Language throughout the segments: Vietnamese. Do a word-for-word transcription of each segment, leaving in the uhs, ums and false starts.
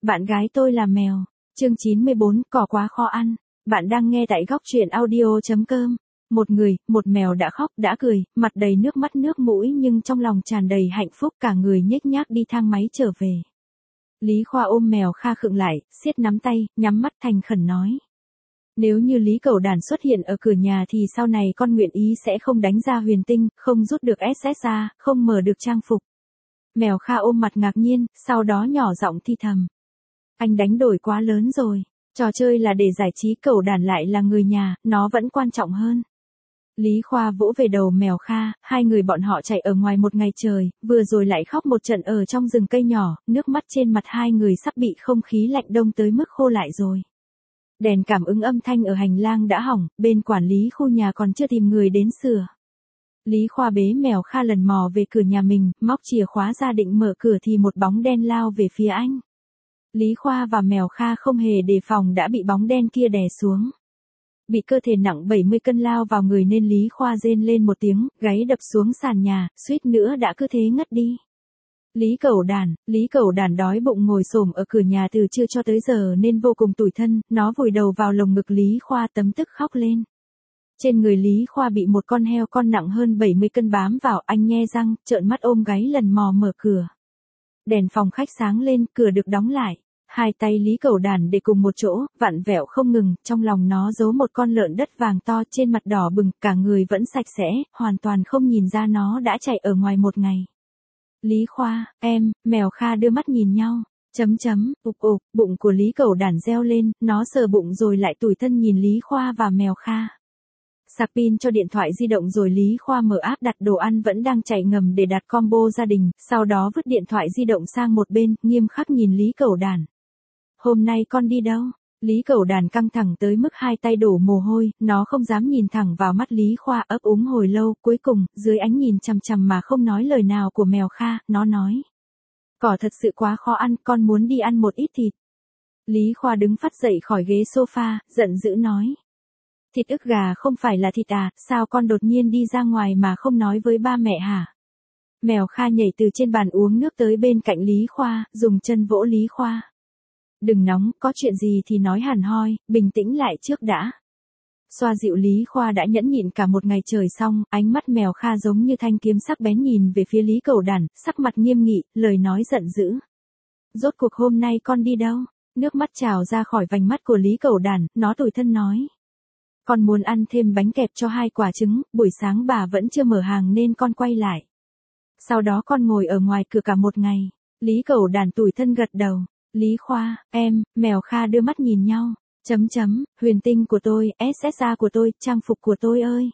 bạn gái tôi là mèo. Chương chín mươi bốn, cỏ quá khó ăn. Bạn đang nghe tại góc truyện audio chấm com. Một người, một mèo đã khóc, đã cười, mặt đầy nước mắt nước mũi nhưng trong lòng tràn đầy hạnh phúc, cả người nhếch nhác đi thang máy trở về. Lý Khoa ôm mèo Kha khựng lại, siết nắm tay, nhắm mắt thành khẩn nói. Nếu như Lý Cẩu Đản xuất hiện ở cửa nhà thì sau này con nguyện ý sẽ không đánh ra huyền tinh, không rút được ét ét ra, không mở được trang phục. Mèo Kha ôm mặt ngạc nhiên, sau đó nhỏ giọng thi thầm. Anh đánh đổi quá lớn rồi, trò chơi là để giải trí, Cẩu Đản lại là người nhà, nó vẫn quan trọng hơn. Lý Khoa vỗ về đầu mèo Kha, hai người bọn họ chạy ở ngoài một ngày trời, vừa rồi lại khóc một trận ở trong rừng cây nhỏ, nước mắt trên mặt hai người sắp bị không khí lạnh đông tới mức khô lại rồi. Đèn cảm ứng âm thanh ở hành lang đã hỏng, bên quản lý khu nhà còn chưa tìm người đến sửa. Lý Khoa bế mèo Kha lần mò về cửa nhà mình, móc chìa khóa ra định mở cửa thì một bóng đen lao về phía anh. Lý Khoa và mèo Kha không hề đề phòng đã bị bóng đen kia đè xuống. Bị cơ thể nặng bảy mươi cân lao vào người nên Lý Khoa rên lên một tiếng, gáy đập xuống sàn nhà, suýt nữa đã cứ thế ngất đi. Lý Cẩu Đản, Lý Cẩu Đản đói bụng ngồi xổm ở cửa nhà từ trưa cho tới giờ nên vô cùng tủi thân, nó vùi đầu vào lồng ngực Lý Khoa tấm tức khóc lên. Trên người Lý Khoa bị một con heo con nặng hơn bảy mươi cân bám vào, anh nhe răng, trợn mắt ôm gáy lần mò mở cửa. Đèn phòng khách sáng lên, cửa được đóng lại. Hai tay Lý Cẩu Đản để cùng một chỗ, vặn vẹo không ngừng, trong lòng nó giấu một con lợn đất vàng to, trên mặt đỏ bừng, cả người vẫn sạch sẽ, hoàn toàn không nhìn ra nó đã chạy ở ngoài một ngày. Lý Khoa, em, mèo Kha đưa mắt nhìn nhau, chấm chấm, ục ục, bụng của Lý Cẩu Đản reo lên, nó sờ bụng rồi lại tủi thân nhìn Lý Khoa và mèo Kha. Sạc pin cho điện thoại di động rồi Lý Khoa mở app đặt đồ ăn vẫn đang chạy ngầm để đặt combo gia đình, sau đó vứt điện thoại di động sang một bên, nghiêm khắc nhìn Lý Cẩu Đản. Hôm nay con đi đâu? Lý Cẩu Đản căng thẳng tới mức hai tay đổ mồ hôi, nó không dám nhìn thẳng vào mắt Lý Khoa, ấp úng hồi lâu, cuối cùng, dưới ánh nhìn chằm chằm mà không nói lời nào của mèo Kha, nó nói. Cỏ thật sự quá khó ăn, con muốn đi ăn một ít thịt. Lý Khoa đứng phắt dậy khỏi ghế sofa, giận dữ nói. Thịt ức gà không phải là thịt à, sao con đột nhiên đi ra ngoài mà không nói với ba mẹ hả? Mèo Kha nhảy từ trên bàn uống nước tới bên cạnh Lý Khoa, dùng chân vỗ Lý Khoa. Đừng nóng, có chuyện gì thì nói hẳn hoi, bình tĩnh lại trước đã. Xoa dịu Lý Khoa đã nhẫn nhịn cả một ngày trời xong, ánh mắt mèo Kha giống như thanh kiếm sắc bén nhìn về phía Lý Cẩu Đản, sắc mặt nghiêm nghị, lời nói giận dữ. Rốt cuộc hôm nay con đi đâu? Nước mắt trào ra khỏi vành mắt của Lý Cẩu Đản, nó tủi thân nói. Con muốn ăn thêm bánh kẹp cho hai quả trứng, buổi sáng bà vẫn chưa mở hàng nên con quay lại. Sau đó con ngồi ở ngoài cửa cả một ngày. Lý Cẩu Đản tủi thân gật đầu. Lý Khoa, em, mèo Kha đưa mắt nhìn nhau. Chấm chấm, huyền tinh của tôi, ét ét a của tôi, trang phục của tôi ơi.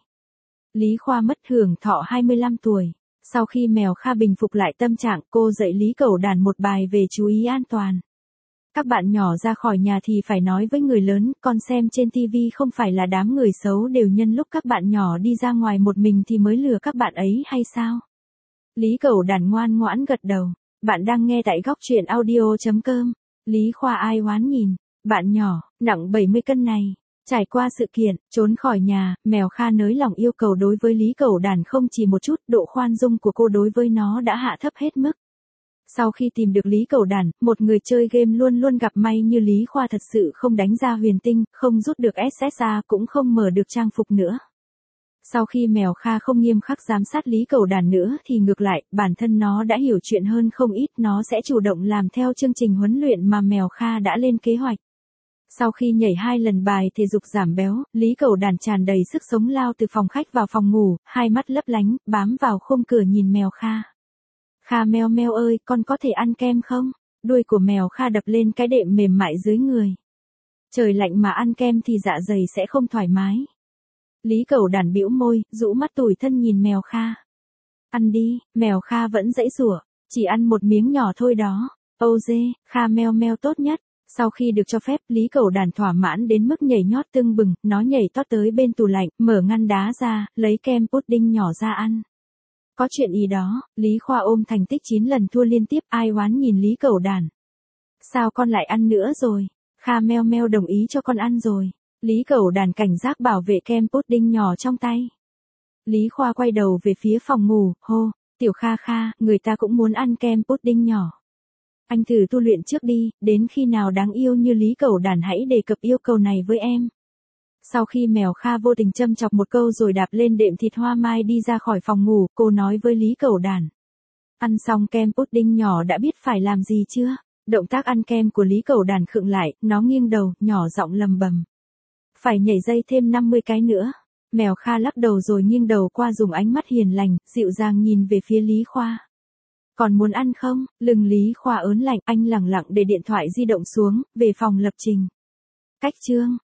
Lý Khoa mất hưởng thọ hai mươi lăm tuổi. Sau khi mèo Kha bình phục lại tâm trạng, cô dạy Lý Cẩu Đản một bài về chú ý an toàn. Các bạn nhỏ ra khỏi nhà thì phải nói với người lớn, con xem trên ti vi không phải là đám người xấu đều nhân lúc các bạn nhỏ đi ra ngoài một mình thì mới lừa các bạn ấy hay sao? Lý Cẩu Đản ngoan ngoãn gật đầu. Bạn đang nghe tại góc truyện audio chấm com. Lý Khoa ai oán nhìn. Bạn nhỏ, nặng bảy mươi cân này. Trải qua sự kiện, trốn khỏi nhà, mèo Kha nới lòng yêu cầu đối với Lý Cẩu Đản không chỉ một chút, độ khoan dung của cô đối với nó đã hạ thấp hết mức. Sau khi tìm được Lý Cẩu Đản, một người chơi game luôn luôn gặp may như Lý Khoa thật sự không đánh ra huyền tinh, không rút được ét ét a cũng không mở được trang phục nữa. Sau khi mèo Kha không nghiêm khắc giám sát Lý Cẩu Đản nữa thì ngược lại, bản thân nó đã hiểu chuyện hơn không ít, nó sẽ chủ động làm theo chương trình huấn luyện mà mèo Kha đã lên kế hoạch. Sau khi nhảy hai lần bài thể dục giảm béo, Lý Cẩu Đản tràn đầy sức sống lao từ phòng khách vào phòng ngủ, hai mắt lấp lánh, bám vào khung cửa nhìn mèo Kha. Kha meo meo ơi, con có thể ăn kem không? Đuôi của mèo Kha đập lên cái đệm mềm mại dưới người. Trời lạnh mà ăn kem thì dạ dày sẽ không thoải mái. Lý Cẩu Đản bĩu môi, rũ mắt tủi thân nhìn mèo Kha. Ăn đi, mèo Kha vẫn giãy giụa, chỉ ăn một miếng nhỏ thôi đó. Âu dê, Kha meo meo tốt nhất. Sau khi được cho phép, Lý Cẩu Đản thỏa mãn đến mức nhảy nhót tưng bừng, nó nhảy tót tới bên tủ lạnh, mở ngăn đá ra, lấy kem pudding nhỏ ra ăn. Có chuyện gì đó, Lý Khoa ôm thành tích chín lần thua liên tiếp, ai oán nhìn Lý Cẩu Đản. Sao con lại ăn nữa rồi? Kha meo meo đồng ý cho con ăn rồi. Lý Cẩu Đản cảnh giác bảo vệ kem pudding nhỏ trong tay. Lý Khoa quay đầu về phía phòng ngủ, hô, tiểu Kha Kha, người ta cũng muốn ăn kem pudding nhỏ. Anh thử tu luyện trước đi, đến khi nào đáng yêu như Lý Cẩu Đản hãy đề cập yêu cầu này với em. Sau khi mèo Kha vô tình châm chọc một câu rồi đạp lên đệm thịt hoa mai đi ra khỏi phòng ngủ, cô nói với Lý Cẩu Đản. Ăn xong kem pudding nhỏ đã biết phải làm gì chưa? Động tác ăn kem của Lý Cẩu Đản khựng lại, nó nghiêng đầu, nhỏ giọng lầm bầm. Phải nhảy dây thêm năm mươi cái nữa. Mèo Kha lắc đầu rồi nghiêng đầu qua dùng ánh mắt hiền lành, dịu dàng nhìn về phía Lý Khoa. Còn muốn ăn không? Lưng Lý Khoa ớn lạnh, anh lẳng lặng để điện thoại di động xuống, về phòng lập trình. Cách chương